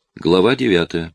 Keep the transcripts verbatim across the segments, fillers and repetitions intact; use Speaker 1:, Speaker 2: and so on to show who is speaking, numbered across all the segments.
Speaker 1: Глава девятая.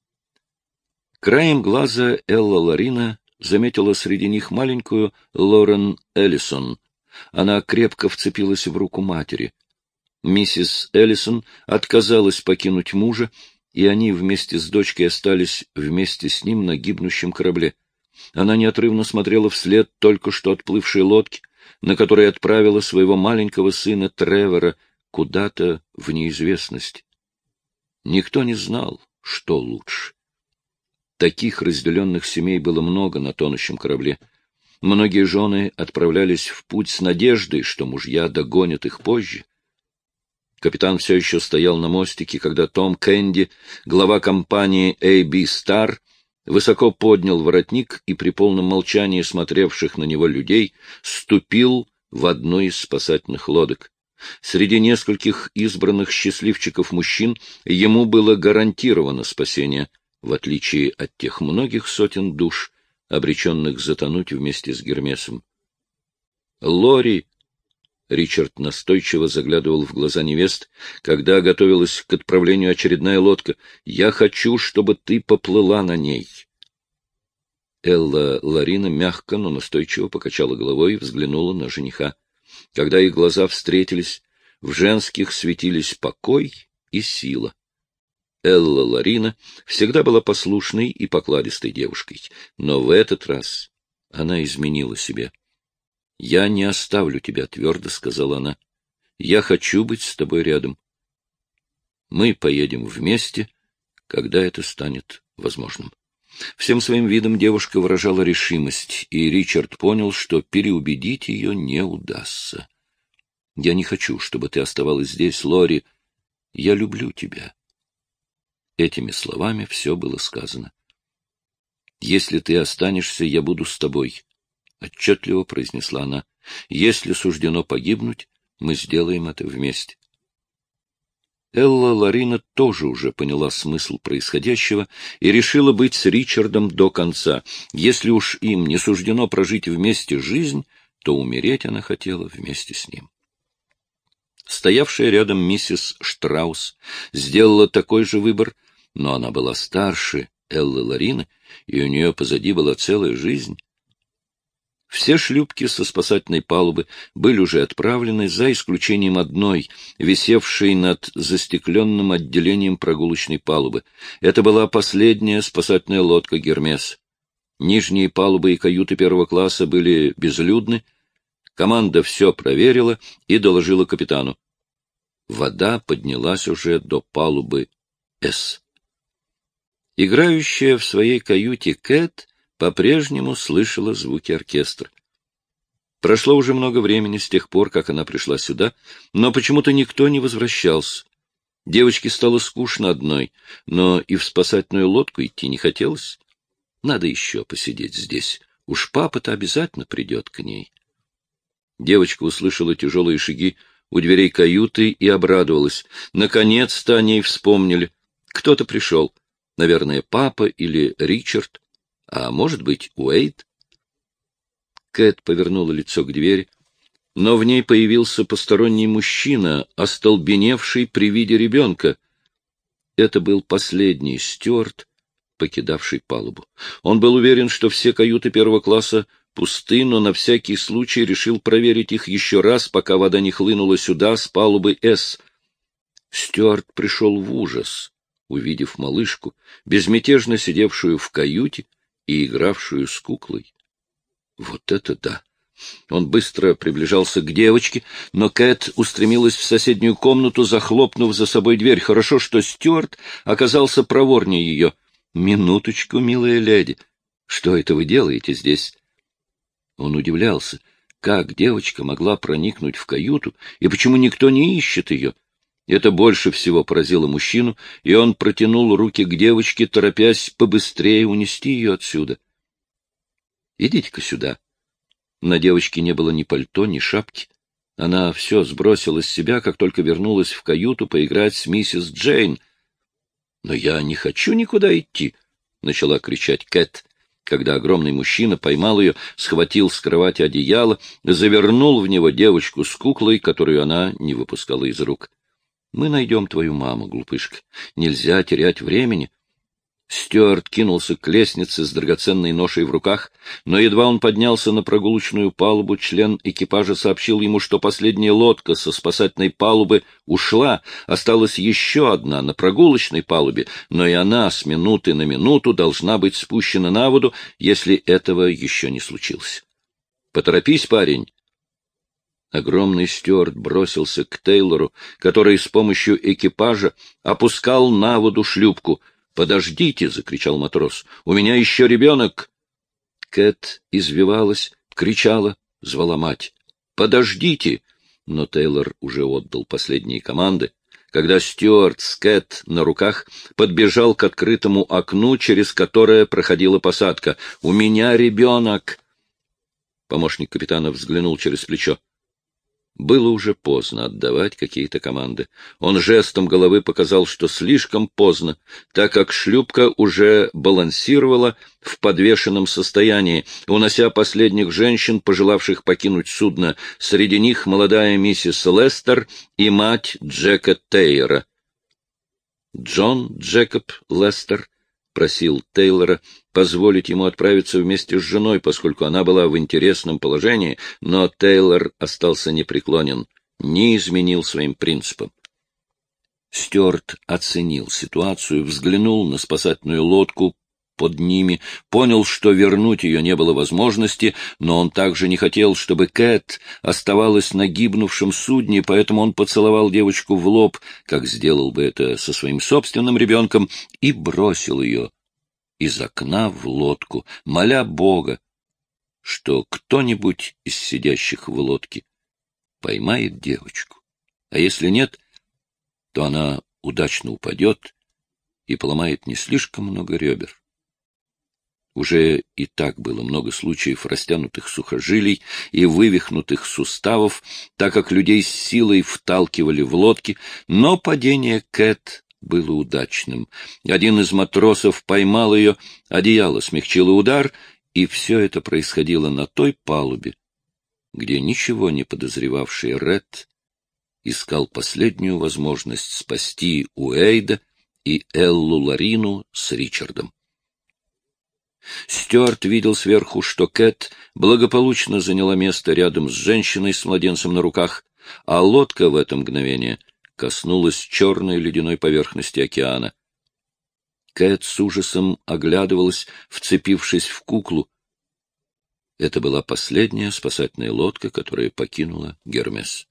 Speaker 1: Краем глаза Элла Ларина заметила среди них маленькую Лорен Эллисон. Она крепко вцепилась в руку матери. Миссис Эллисон отказалась покинуть мужа, и они вместе с дочкой остались вместе с ним на гибнущем корабле. Она неотрывно смотрела вслед только что отплывшей лодки, на которой отправила своего маленького сына Тревора куда-то в неизвестность. Никто не знал, что лучше. Таких разделенных семей было много на тонущем корабле. Многие жены отправлялись в путь с надеждой, что мужья догонят их позже. Капитан все еще стоял на мостике, когда Том Кэнди, глава компании эй би Star, высоко поднял воротник и при полном молчании смотревших на него людей ступил в одну из спасательных лодок. Среди нескольких избранных счастливчиков мужчин ему было гарантировано спасение, в отличие от тех многих сотен душ, обреченных затонуть вместе с Гермесом. «Лори!» — Ричард настойчиво заглядывал в глаза невест, когда готовилась к отправлению очередная лодка. «Я хочу, чтобы ты поплыла на ней!» Элла Ларина мягко, но настойчиво покачала головой и взглянула на жениха. Когда их глаза встретились, в женских светились покой и сила. Элла Ларина всегда была послушной и покладистой девушкой, но в этот раз она изменила себе. «Я не оставлю тебя», — твердо сказала она. «Я хочу быть с тобой рядом. Мы поедем вместе, когда это станет возможным». Всем своим видом девушка выражала решимость, и Ричард понял, что переубедить ее не удастся. «Я не хочу, чтобы ты оставалась здесь, Лори. Я люблю тебя». Этими словами все было сказано. «Если ты останешься, я буду с тобой», — отчетливо произнесла она. «Если суждено погибнуть, мы сделаем это вместе». Элла Ларина тоже уже поняла смысл происходящего и решила быть с Ричардом до конца. Если уж им не суждено прожить вместе жизнь, то умереть она хотела вместе с ним. Стоявшая рядом миссис Штраус сделала такой же выбор, но она была старше Эллы Ларины, и у нее позади была целая жизнь. Все шлюпки со спасательной палубы были уже отправлены, за исключением одной, висевшей над застекленным отделением прогулочной палубы. Это была последняя спасательная лодка «Гермес». Нижние палубы и каюты первого класса были безлюдны. Команда все проверила и доложила капитану. Вода поднялась уже до палубы «С». Играющая в своей каюте Кэт по-прежнему слышала звуки оркестра. Прошло уже много времени с тех пор, как она пришла сюда, но почему-то никто не возвращался. Девочке стало скучно одной, но и в спасательную лодку идти не хотелось. Надо еще посидеть здесь. Уж папа-то обязательно придет к ней. Девочка услышала тяжелые шаги у дверей каюты и обрадовалась. Наконец-то о ней вспомнили. Кто-то пришел. Наверное, папа или Ричард. А может быть, Уэйд? Кэт повернула лицо к двери, но в ней появился посторонний мужчина, остолбеневший при виде ребенка. Это был последний стюард, покидавший палубу. Он был уверен, что все каюты первого класса пусты, но на всякий случай решил проверить их еще раз, пока вода не хлынула сюда с палубы «С». Стюард пришел в ужас, увидев малышку, безмятежно сидевшую в каюте и игравшую с куклой. Вот это да! Он быстро приближался к девочке, но Кэт устремилась в соседнюю комнату, захлопнув за собой дверь. Хорошо, что Стюарт оказался проворнее ее. «Минуточку, милая леди, что это вы делаете здесь?» Он удивлялся, как девочка могла проникнуть в каюту и почему никто не ищет ее. Это больше всего поразило мужчину, и он протянул руки к девочке, торопясь побыстрее унести ее отсюда. «Идите-ка сюда». На девочке не было ни пальто, ни шапки. Она все сбросила с себя, как только вернулась в каюту поиграть с миссис Джейн. «Но я не хочу никуда идти», — начала кричать Кэт, когда огромный мужчина поймал ее, схватил с кровати одеяло, завернул в него девочку с куклой, которую она не выпускала из рук. Мы найдем твою маму, глупышка. Нельзя терять времени. Стюарт кинулся к лестнице с драгоценной ношей в руках, но едва он поднялся на прогулочную палубу, член экипажа сообщил ему, что последняя лодка со спасательной палубы ушла, осталась еще одна на прогулочной палубе, но и она с минуты на минуту должна быть спущена на воду, если этого еще не случилось. — Поторопись, парень! Огромный стюарт бросился к Тейлору, который с помощью экипажа опускал на воду шлюпку. «Подождите!» — закричал матрос. «У меня еще ребенок!» Кэт извивалась, кричала, звала мать. «Подождите!» Но Тейлор уже отдал последние команды. Когда стюарт с Кэт на руках подбежал к открытому окну, через которое проходила посадка. «У меня ребенок!» Помощник капитана взглянул через плечо. Было уже поздно отдавать какие-то команды. Он жестом головы показал, что слишком поздно, так как шлюпка уже балансировала в подвешенном состоянии, унося последних женщин, пожелавших покинуть судно. Среди них молодая миссис Лестер и мать Джека Тейера. Джон Джекоб Лестер просил Тейлора позволить ему отправиться вместе с женой, поскольку она была в интересном положении, но Тейлор остался непреклонен, не изменил своим принципам. Стюарт оценил ситуацию, взглянул на спасательную лодку под ними, понял, что вернуть ее не было возможности, но он также не хотел, чтобы Кэт оставалась на гибнувшем судне, поэтому он поцеловал девочку в лоб, как сделал бы это со своим собственным ребенком, и бросил ее из окна в лодку, моля Бога, что кто-нибудь из сидящих в лодке поймает девочку, а если нет, то она удачно упадет и поломает не слишком много ребер. Уже и так было много случаев растянутых сухожилий и вывихнутых суставов, так как людей с силой вталкивали в лодки, но падение Кэт было удачным. Один из матросов поймал ее, одеяло смягчило удар, и все это происходило на той палубе, где ничего не подозревавший Ред искал последнюю возможность спасти Уэйда и Эллу Ларину с Ричардом. Стюарт видел сверху, что Кэт благополучно заняла место рядом с женщиной с младенцем на руках, а лодка в это мгновение коснулась черной ледяной поверхности океана. Кэт с ужасом оглядывалась, вцепившись в куклу. Это была последняя спасательная лодка, которая покинула Гермес.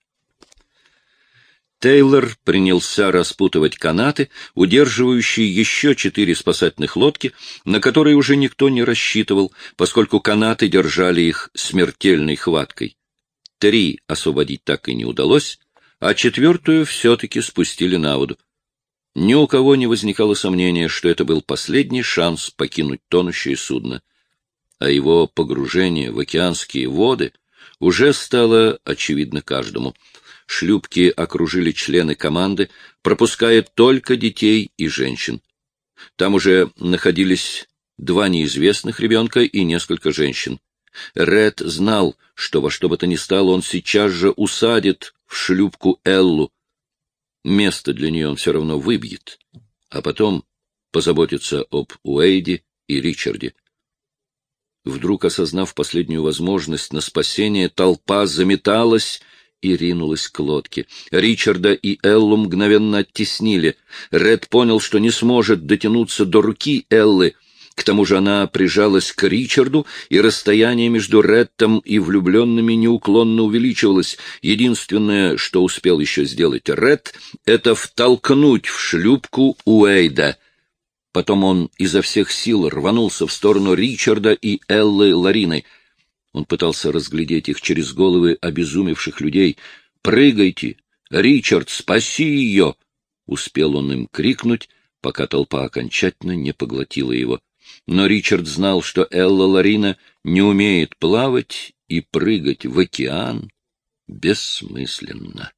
Speaker 1: Тейлор принялся распутывать канаты, удерживающие еще четыре спасательных лодки, на которые уже никто не рассчитывал, поскольку канаты держали их смертельной хваткой. Три освободить так и не удалось, а четвертую все-таки спустили на воду. Ни у кого не возникало сомнения, что это был последний шанс покинуть тонущее судно, а его погружение в океанские воды уже стало очевидно каждому. Шлюпки окружили члены команды, пропуская только детей и женщин. Там уже находились два неизвестных ребенка и несколько женщин. Ред знал, что во что бы то ни стало он сейчас же усадит в шлюпку Эллу. Место для нее он все равно выбьет, а потом позаботится об Уэйде и Ричарде. Вдруг, осознав последнюю возможность на спасение, толпа заметалась и ринулась к лодке. Ричарда и Эллу мгновенно оттеснили. Ред понял, что не сможет дотянуться до руки Эллы. К тому же она прижалась к Ричарду, и расстояние между Редом и влюбленными неуклонно увеличивалось. Единственное, что успел еще сделать Ред, это втолкнуть в шлюпку Уэйда. Потом он изо всех сил рванулся в сторону Ричарда и Эллы Ларины. Он пытался разглядеть их через головы обезумевших людей. «Прыгайте! Ричард, спаси ее!» Успел он им крикнуть, пока толпа окончательно не поглотила его. Но Ричард знал, что Элла Ларина не умеет плавать, и прыгать в океан бессмысленно.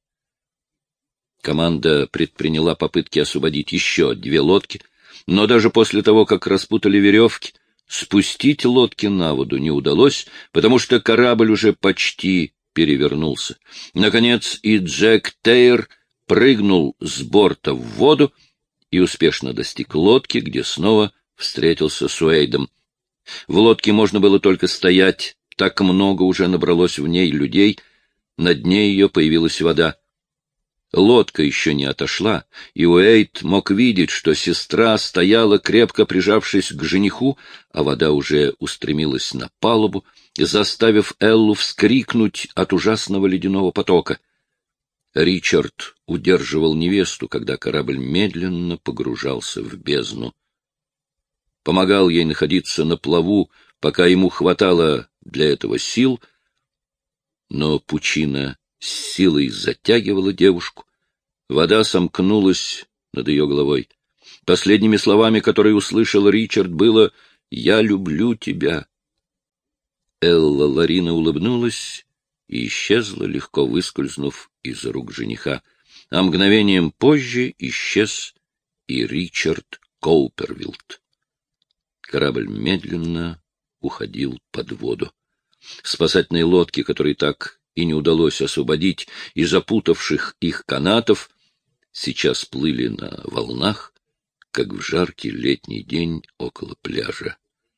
Speaker 1: Команда предприняла попытки освободить еще две лодки, но даже после того, как распутали веревки, спустить лодки на воду не удалось, потому что корабль уже почти перевернулся. Наконец и Джек Тейер прыгнул с борта в воду и успешно достиг лодки, где снова встретился с Уэйдом. В лодке можно было только стоять, так много уже набралось в ней людей, на дне ее появилась вода. Лодка еще не отошла, и Уэйд мог видеть, что сестра стояла, крепко прижавшись к жениху, а вода уже устремилась на палубу, заставив Эллу вскрикнуть от ужасного ледяного потока. Ричард удерживал невесту, когда корабль медленно погружался в бездну. Помогал ей находиться на плаву, пока ему хватало для этого сил, но пучина с силой затягивала девушку. Вода сомкнулась над ее головой. Последними словами, которые услышал Ричард, было «Я люблю тебя». Элла Ларина улыбнулась и исчезла, легко выскользнув из рук жениха. А мгновением позже исчез и Ричард Каупервилд. Корабль медленно уходил под воду. Спасательные лодки, которые так и не удалось освободить из запутавших их канатов, сейчас плыли на волнах, как в жаркий летний день около пляжа.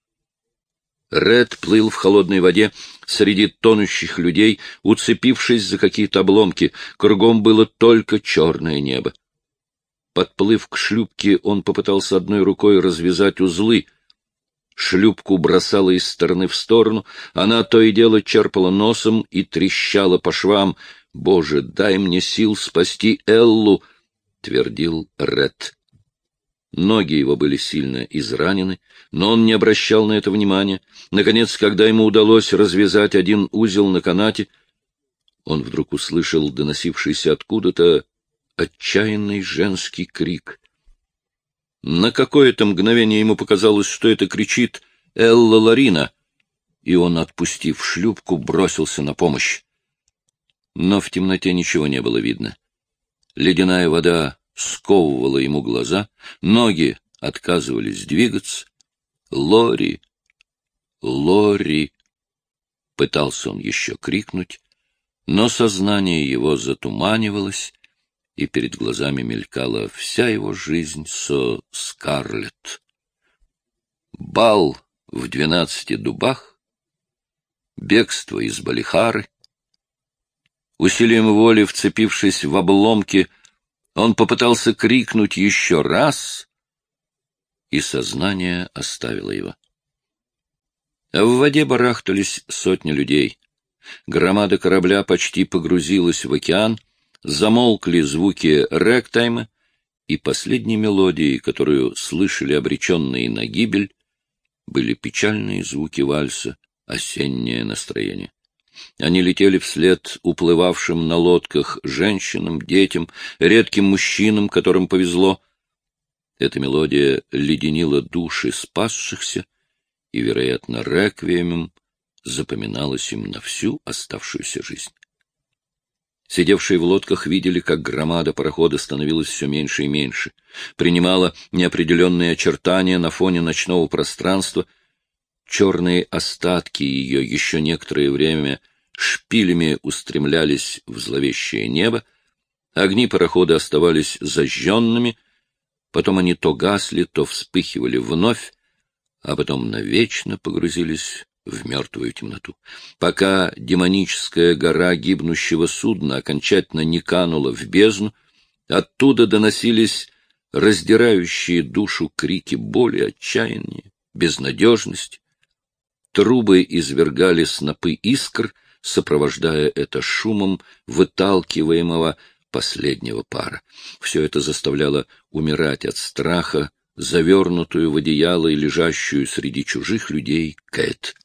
Speaker 1: Ред плыл в холодной воде среди тонущих людей, уцепившись за какие-то обломки. Кругом было только черное небо. Подплыв к шлюпке, он попытался одной рукой развязать узлы. Шлюпку бросала из стороны в сторону, она то и дело черпала носом и трещала по швам. «Боже, дай мне сил спасти Эллу!» — твердил Ред. Ноги его были сильно изранены, но он не обращал на это внимания. Наконец, когда ему удалось развязать один узел на канате, он вдруг услышал доносившийся откуда-то отчаянный женский крик. На какое-то мгновение ему показалось, что это кричит Элла Ларина, и он, отпустив шлюпку, бросился на помощь. Но в темноте ничего не было видно. Ледяная вода сковывала ему глаза, ноги отказывались двигаться. «Лори! Лори!» — пытался он еще крикнуть, но сознание его затуманивалось, и перед глазами мелькала вся его жизнь со Скарлетт. Бал в двенадцати дубах, бегство из Балихары. Усилием воли, вцепившись в обломки, он попытался крикнуть еще раз, и сознание оставило его. А в воде барахтались сотни людей. Громада корабля почти погрузилась в океан, замолкли звуки рэгтайма, и последней мелодией, которую слышали обреченные на гибель, были печальные звуки вальса «Осеннее настроение». Они летели вслед уплывавшим на лодках женщинам, детям, редким мужчинам, которым повезло. Эта мелодия леденила души спасшихся, и, вероятно, реквиемом запоминалась им на всю оставшуюся жизнь. Сидевшие в лодках видели, как громада парохода становилась все меньше и меньше, принимала неопределенные очертания на фоне ночного пространства. Черные остатки ее еще некоторое время шпилями устремлялись в зловещее небо, огни парохода оставались зажженными, потом они то гасли, то вспыхивали вновь, а потом навечно погрузились в мертвую темноту, пока демоническая гора гибнущего судна окончательно не канула в бездну. Оттуда доносились раздирающие душу крики боли, отчаяния, безнадежности. Трубы извергали снопы искр, сопровождая это шумом выталкиваемого последнего пара. Все это заставляло умирать от страха завернутую в одеяло и лежащую среди чужих людей Кэт.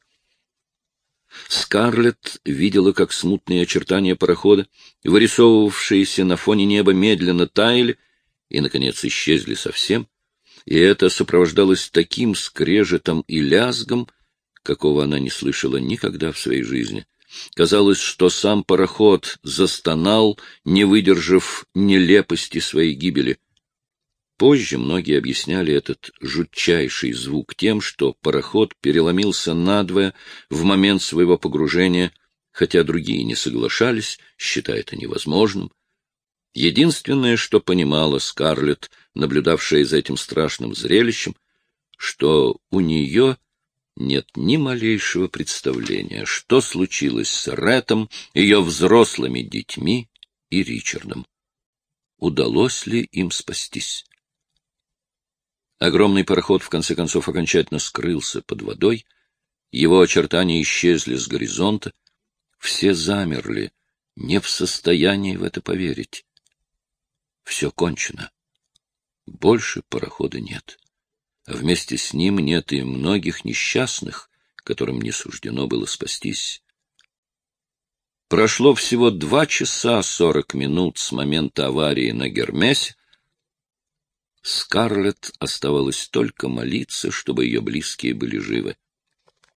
Speaker 1: Скарлетт видела, как смутные очертания парохода, вырисовывавшиеся на фоне неба, медленно таяли и, наконец, исчезли совсем, и это сопровождалось таким скрежетом и лязгом, какого она не слышала никогда в своей жизни. Казалось, что сам пароход застонал, не выдержав нелепости своей гибели. Позже многие объясняли этот жутчайший звук тем, что пароход переломился надвое в момент своего погружения, хотя другие не соглашались, считая это невозможным. Единственное, что понимала Скарлетт, наблюдавшая за этим страшным зрелищем, что у нее нет ни малейшего представления, что случилось с Рэтом, ее взрослыми детьми и Ричардом. Удалось ли им спастись? Огромный пароход, в конце концов, окончательно скрылся под водой, его очертания исчезли с горизонта, все замерли, не в состоянии в это поверить. Все кончено. Больше парохода нет. А вместе с ним нет и многих несчастных, которым не суждено было спастись. Прошло всего два часа сорок минут с момента аварии на Гермесе. Скарлетт оставалось только молиться, чтобы ее близкие были живы.